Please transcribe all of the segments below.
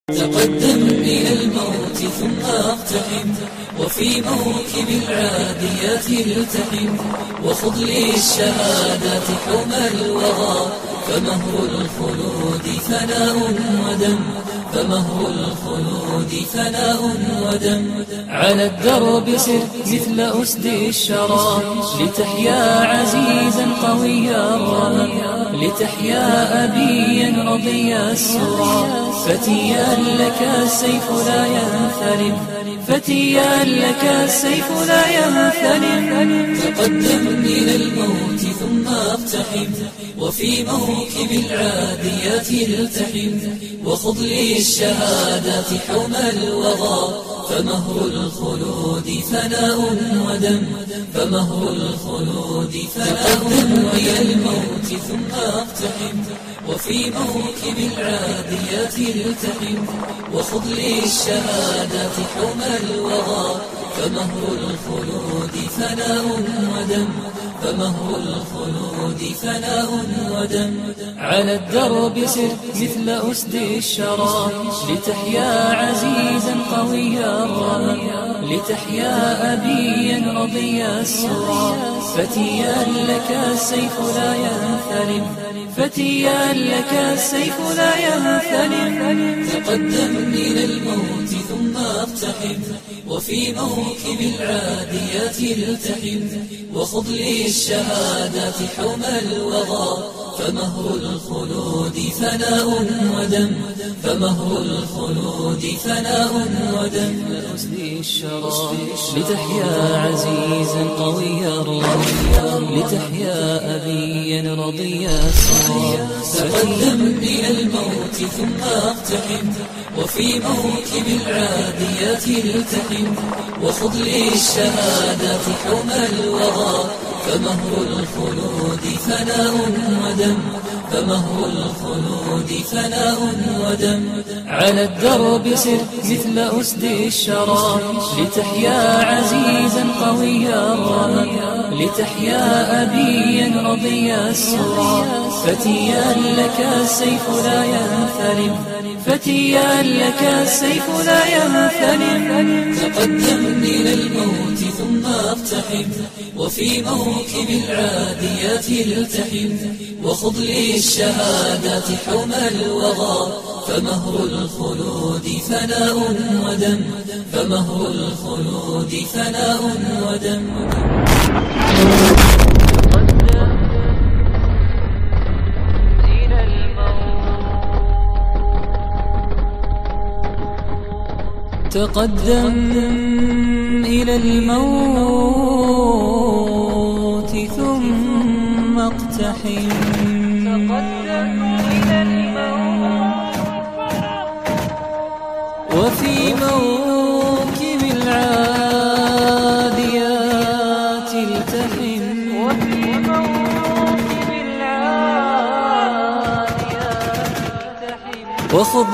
تقدم إلى الموت ثم اقتحم، وفي موكب العاديات التحم، وخذ للشهادات حوم الوغى، فمهر الخلود فناء ودم، فمهر الخلود فناء ودم. على الدرب سر مثل أسد الشرى، لتحيا عزيزا قويا الرمى، لتحيا أبيا رضي السرى، فتيا لك السيف لا ينثلم، فتيا لك السيف لا ينثلم. تقدم إلى الموت ثم اقتحم، وفي موكب العاديات التحم، وخذ للشهادات حوم الوغى، فمهر الخلود فناء ودم، فمهر الخلود فناء. إلى الموت ثم اقتحم، وفي موكب العاديات التحم، وخذ للشهادات حوم الوغى، فمهر الخلود فناء ودم، فمهر الخلود فناء ودم. على الدرب سر مثل أسد الشرى، لتحيا عزيزا قويا الرمى، لتحيا أبيا رضي السرى، فتيا لك السيف لا ينثلم، فتيا لك السيف لا ينثلم. تقدم إلى الموت ثم اقتحم، وفي موكب العاديات التحم، وخذ للشهادات حوم الوغى، فمهر الخلود فناء ودم، فمهر الخلود فناء ودم. أسد الشرى لتحيا عزيزا قويا الرمى، لتحيا أبيا رضي السرى. تقدم إلى الموت ثم اقتحم، وفي موكب العاديات التحم، وخذ للشهادات حوم الوغى، فمهر الخلود فناء ودم، فمهر الخلود فناء ودم. على الدرب سر مثل أسد الشرى، لتحيا عزيزا قويا الرمى، لتحيا أبيا رضي السرى، فتيا لك السيف لا ينثلم، فتيا لك السيف لا ينثلم. تقدم إلى الموت ثم اقتحم، وفي موكب العاديات التحم، وخذ للشهادات حوم الوغى، فمهر الخلود فناء ودم، فمهر الخلود فناء ودم. تقدم إلى الموت ثم اقتحم، تقدم إلى الموت، وفي موكب العاديات التحم، وفي موكب العاديات التحم، وخذ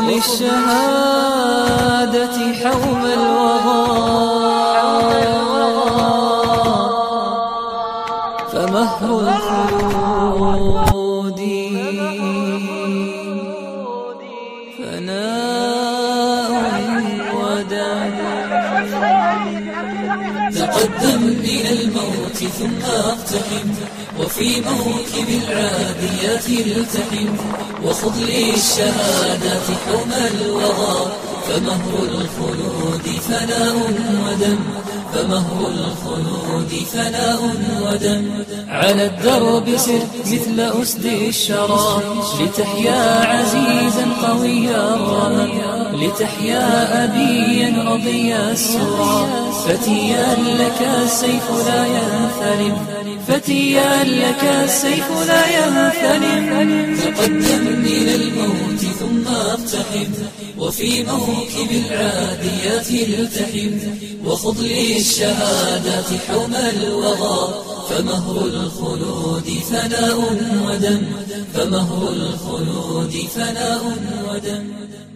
للشهادة حوم الوغى، فمهر الخلود فناء ودم. تقدم إلى الموت ثم اقتحم، وفي موكب العاديات التحم، وخذ للشهادات حوم الوغى، فمهر الخلود فناء ودم، فمهر الخلود فناء ودم. على الدرب سر مثل أسد الشرى، لتحيا عزيزا قويا الرمى، لتحيا أبيا رضي السرى، فتيا لك السيف لا ينثلم، فتيا لك السيف لا ينثلم. تقدم إلى الموت ثم اقتحم، وفي موكب العاديات التحم، وخذ للشهادات حوم الوغى، فمهر الخلود فناء ودم، فمهر الخلود فناء ودم.